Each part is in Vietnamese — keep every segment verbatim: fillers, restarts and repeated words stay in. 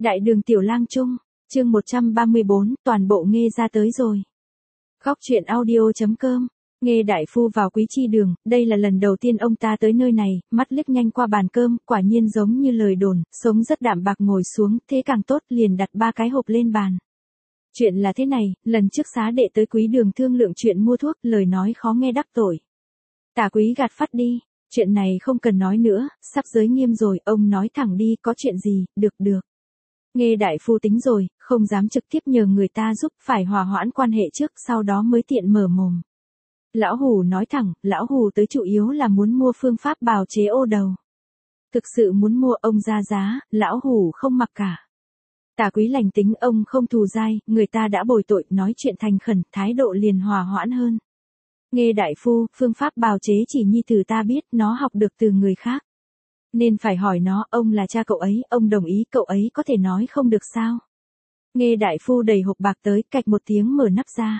Đại đường Tiểu Lang Trung, chương một trăm ba mươi bốn, toàn bộ Nghê ra tới rồi. Góc truyện audio.com, Nghê đại phu vào Quý Chi đường, đây là lần đầu tiên ông ta tới nơi này, mắt liếc nhanh qua bàn cơm, quả nhiên giống như lời đồn, sống rất đạm bạc ngồi xuống, thế càng tốt, liền đặt ba cái hộp lên bàn. Chuyện là thế này, lần trước xá đệ tới Quý đường thương lượng chuyện mua thuốc, lời nói khó nghe đắc tội. Tả Quý gạt phát đi, chuyện này không cần nói nữa, sắp giới nghiêm rồi, ông nói thẳng đi, có chuyện gì, được được. Nghê đại phu tính rồi, không dám trực tiếp nhờ người ta giúp, phải hòa hoãn quan hệ trước, sau đó mới tiện mở mồm. Lão Hủ nói thẳng, lão Hủ tới chủ yếu là muốn mua phương pháp bào chế ô đầu. Thực sự muốn mua, ông ra giá, lão Hủ không mặc cả. Tả Quý lành tính, ông không thù dai, người ta đã bồi tội, nói chuyện thành khẩn, thái độ liền hòa hoãn hơn. Nghê đại phu, phương pháp bào chế chỉ nhi tử ta biết, nó học được từ người khác. Nên phải hỏi nó, ông là cha cậu ấy, ông đồng ý, cậu ấy có thể nói không được sao. Nghê đại phu đầy hộp bạc tới, cạch một tiếng mở nắp ra.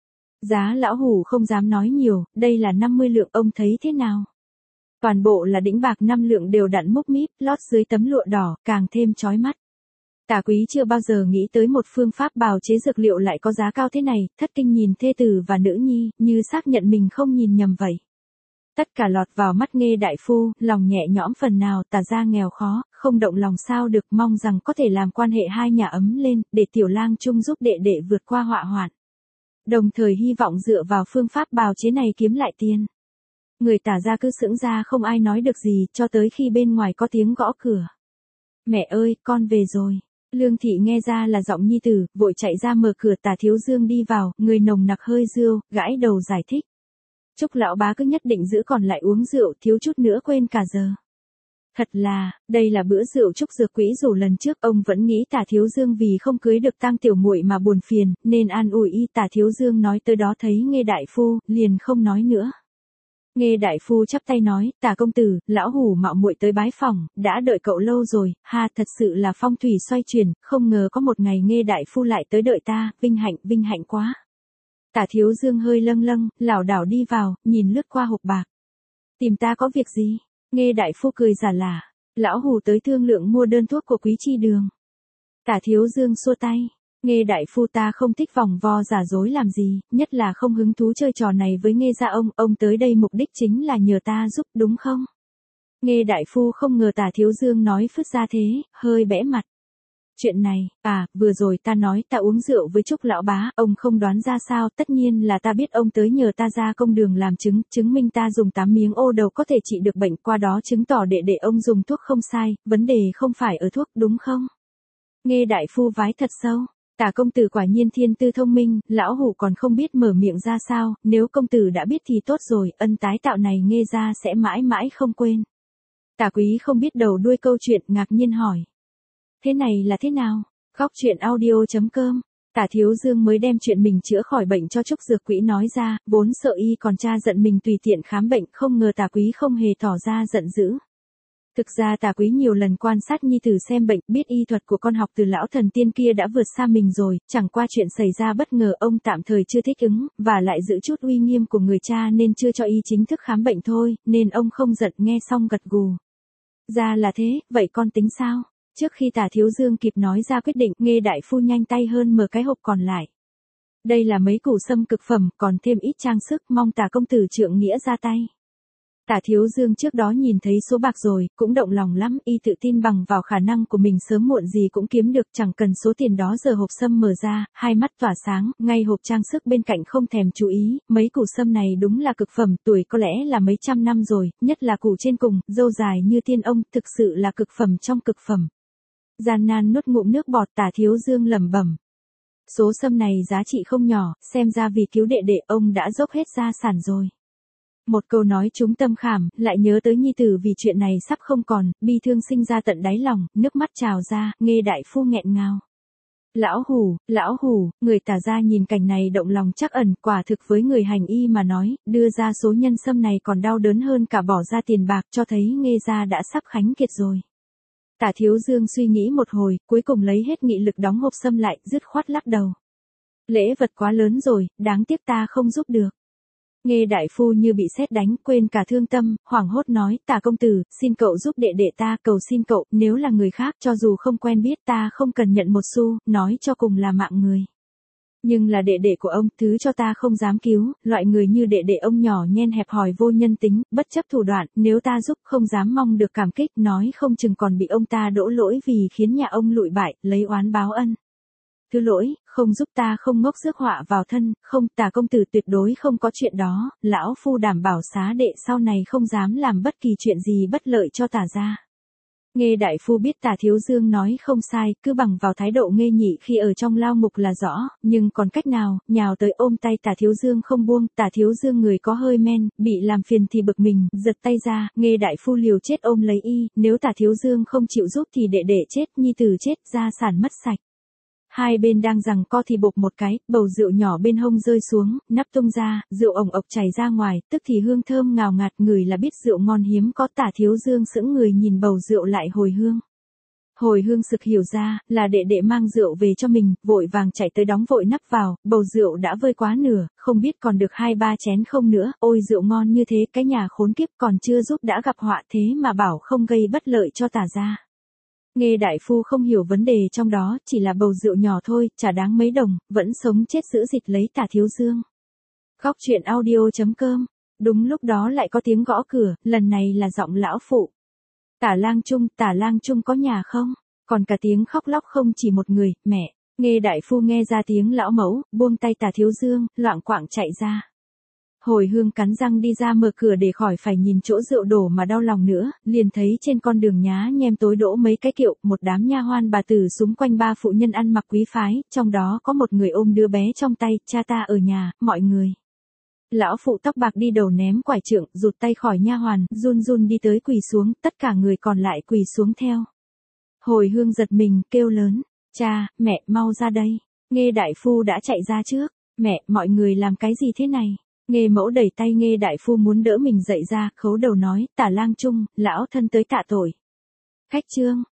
Giá lão Hủ không dám nói nhiều, đây là năm mươi lượng, ông thấy thế nào? Toàn bộ là đĩnh bạc năm lượng đều đặn múc míp, lót dưới tấm lụa đỏ, càng thêm chói mắt. Tả Quý chưa bao giờ nghĩ tới một phương pháp bào chế dược liệu lại có giá cao thế này, thất kinh nhìn thê tử và nữ nhi, như xác nhận mình không nhìn nhầm vậy. Tất cả lọt vào mắt Nghê đại phu, lòng nhẹ nhõm phần nào, tả gia nghèo khó, không động lòng sao được, mong rằng có thể làm quan hệ hai nhà ấm lên, để Tiểu Lang Trung giúp đệ đệ vượt qua họa hoạn. Đồng thời hy vọng dựa vào phương pháp bào chế này kiếm lại tiền. Người tả gia cứ sững ra không ai nói được gì, cho tới khi bên ngoài có tiếng gõ cửa. Mẹ ơi, con về rồi. Lương thị nghe ra là giọng nhi tử, vội chạy ra mở cửa. Tả Thiếu Dương đi vào, người nồng nặc hơi rượu, gãi đầu giải thích. Trúc lão bá cứ nhất định giữ còn lại uống rượu, thiếu chút nữa quên cả giờ. Thật là, đây là bữa rượu Trúc dược quỹ dù lần trước ông vẫn nghĩ Tả Thiếu Dương vì không cưới được Tang tiểu muội mà buồn phiền, nên an ủi y. Tả Thiếu Dương nói tới đó thấy Nghê đại phu, liền không nói nữa. Nghê đại phu chắp tay nói, Tả công tử, lão Hủ mạo muội tới bái phỏng, đã đợi cậu lâu rồi, ha, thật sự là phong thủy xoay chuyển, không ngờ có một ngày Nghê đại phu lại tới đợi ta, vinh hạnh, vinh hạnh quá. Tả Thiếu Dương hơi lâng lâng, lảo đảo đi vào, nhìn lướt qua hộp bạc. Tìm ta có việc gì? Nghê đại phu cười giả lả, lão Hủ tới thương lượng mua đơn thuốc của Quý Chi đường. Tả Thiếu Dương xua tay, Nghê đại phu ta không thích vòng vo giả dối làm gì, nhất là không hứng thú chơi trò này với Nghê gia ông, ông tới đây mục đích chính là nhờ ta giúp đúng không? Nghê đại phu không ngờ Tả Thiếu Dương nói phứt ra thế, hơi bẽ mặt. Chuyện này, à, vừa rồi ta nói ta uống rượu với Trúc lão bá, ông không đoán ra sao, tất nhiên là ta biết ông tới nhờ ta ra công đường làm chứng, chứng minh ta dùng tám miếng ô đầu có thể trị được bệnh, qua đó chứng tỏ đệ đệ ông dùng thuốc không sai, vấn đề không phải ở thuốc, đúng không? Nghê đại phu vái thật sâu, Tả công tử quả nhiên thiên tư thông minh, lão Hủ còn không biết mở miệng ra sao, nếu công tử đã biết thì tốt rồi, ân tái tạo này Nghê gia sẽ mãi mãi không quên. Tả Quý không biết đầu đuôi câu chuyện, ngạc nhiên hỏi. Thế này là thế nào? Góc truyện audio.com, Tả Thiếu Dương mới đem chuyện mình chữa khỏi bệnh cho Trúc dược quỹ nói ra, vốn sợ y còn tra giận mình tùy tiện khám bệnh, không ngờ Tả Quý không hề tỏ ra giận dữ. Thực ra Tả Quý nhiều lần quan sát nhi tử xem bệnh, biết y thuật của con học từ lão thần tiên kia đã vượt xa mình rồi, chẳng qua chuyện xảy ra bất ngờ ông tạm thời chưa thích ứng, và lại giữ chút uy nghiêm của người cha nên chưa cho y chính thức khám bệnh thôi, nên ông không giận, nghe xong gật gù. Ra là thế, vậy con tính sao? Trước khi Tả Thiếu Dương kịp nói ra quyết định, Nghê đại phu nhanh tay hơn mở cái hộp còn lại. Đây là mấy củ sâm cực phẩm, còn thêm ít trang sức, mong Tả công tử trượng nghĩa ra tay. Tả Thiếu Dương trước đó nhìn thấy số bạc rồi, cũng động lòng lắm, y tự tin bằng vào khả năng của mình sớm muộn gì cũng kiếm được, chẳng cần số tiền đó. Giờ hộp sâm mở ra, hai mắt tỏa sáng, ngay hộp trang sức bên cạnh không thèm chú ý, mấy củ sâm này đúng là cực phẩm, tuổi có lẽ là mấy trăm năm rồi, nhất là củ trên cùng, râu dài như tiên ông, thực sự là cực phẩm trong cực phẩm. Gian nan nuốt ngụm nước bọt, Tả Thiếu Dương lẩm bẩm. Số sâm này giá trị không nhỏ, xem ra vì cứu đệ đệ ông đã dốc hết gia sản rồi. Một câu nói trúng tâm khảm, lại nhớ tới nhi tử vì chuyện này sắp không còn, bi thương sinh ra tận đáy lòng, nước mắt trào ra, Nghê đại phu nghẹn ngào. Lão Hủ, lão Hủ, người Tả gia nhìn cảnh này động lòng trắc ẩn, quả thực với người hành y mà nói, đưa ra số nhân sâm này còn đau đớn hơn cả bỏ ra tiền bạc, cho thấy Nghê gia đã sắp khánh kiệt rồi. Tả Thiếu Dương suy nghĩ một hồi, cuối cùng lấy hết nghị lực đóng hộp sâm lại, dứt khoát lắc đầu. Lễ vật quá lớn rồi, đáng tiếc ta không giúp được. Nghe đại phu như bị sét đánh, quên cả thương tâm, hoảng hốt nói, Tả công tử, xin cậu giúp đệ đệ ta, cầu xin cậu, nếu là người khác, cho dù không quen biết ta không cần nhận một xu, nói cho cùng là mạng người. Nhưng là đệ đệ của ông, thứ cho ta không dám cứu, loại người như đệ đệ ông nhỏ nhen hẹp hòi vô nhân tính, bất chấp thủ đoạn, nếu ta giúp không dám mong được cảm kích, nói không chừng còn bị ông ta đổ lỗi vì khiến nhà ông lụi bại, lấy oán báo ân. Thứ lỗi, không giúp ta không ngốc rước họa vào thân, không, Tả công tử tuyệt đối không có chuyện đó, lão phu đảm bảo xá đệ sau này không dám làm bất kỳ chuyện gì bất lợi cho Tả gia. Nghe đại phu biết Tả Thiếu Dương nói không sai, cứ bằng vào thái độ ngây nhị khi ở trong lao ngục là rõ, nhưng còn cách nào, nhào tới ôm tay Tả Thiếu Dương không buông, Tả Thiếu Dương người có hơi men, bị làm phiền thì bực mình, giật tay ra, nghe đại phu liều chết ôm lấy y, nếu Tả Thiếu Dương không chịu giúp thì đệ đệ chết, nhi tử chết, gia sản mất sạch. Hai bên đang giằng co thì bộp một cái, bầu rượu nhỏ bên hông rơi xuống, nắp tung ra, rượu ồng ộc chảy ra ngoài, tức thì hương thơm ngào ngạt, người là biết rượu ngon hiếm có. Tả Thiếu Dương sững người nhìn bầu rượu lại hồi hương. Hồi hương sực hiểu ra, là đệ đệ mang rượu về cho mình, vội vàng chạy tới đóng vội nắp vào, bầu rượu đã vơi quá nửa, không biết còn được hai ba chén không nữa, ôi rượu ngon như thế, cái nhà khốn kiếp còn chưa giúp đã gặp họa thế mà bảo không gây bất lợi cho Tả gia. Nghe đại phu không hiểu vấn đề trong đó, chỉ là bầu rượu nhỏ thôi, chả đáng mấy đồng, vẫn sống chết giữ dịch lấy Tả Thiếu Dương. Góc truyện audio chấm com. Đúng lúc đó lại có tiếng gõ cửa, lần này là giọng lão phụ. Tả Lang Trung, Tả Lang Trung có nhà không? Còn cả tiếng khóc lóc không chỉ một người, mẹ. Nghe đại phu nghe ra tiếng lão mẫu, buông tay Tả Thiếu Dương, loạng quạng chạy ra. Hồi hương cắn răng đi ra mở cửa để khỏi phải nhìn chỗ rượu đổ mà đau lòng nữa, liền thấy trên con đường nhá nhem tối đỗ mấy cái kiệu, một đám nha hoan bà tử xúm quanh ba phụ nhân ăn mặc quý phái, trong đó có một người ôm đứa bé trong tay, cha ta ở nhà, mọi người. Lão phụ tóc bạc đi đầu ném quải trượng, rụt tay khỏi nha hoàn, run run đi tới quỳ xuống, tất cả người còn lại quỳ xuống theo. Hồi hương giật mình, kêu lớn, cha, mẹ, mau ra đây. Nghe đại phu đã chạy ra trước, mẹ, mọi người làm cái gì thế này? Nghe mẫu đẩy tay nghe đại phu muốn đỡ mình dậy ra, khấu đầu nói, Tả Lang Trung, lão thân tới tạ tội. Khách trương,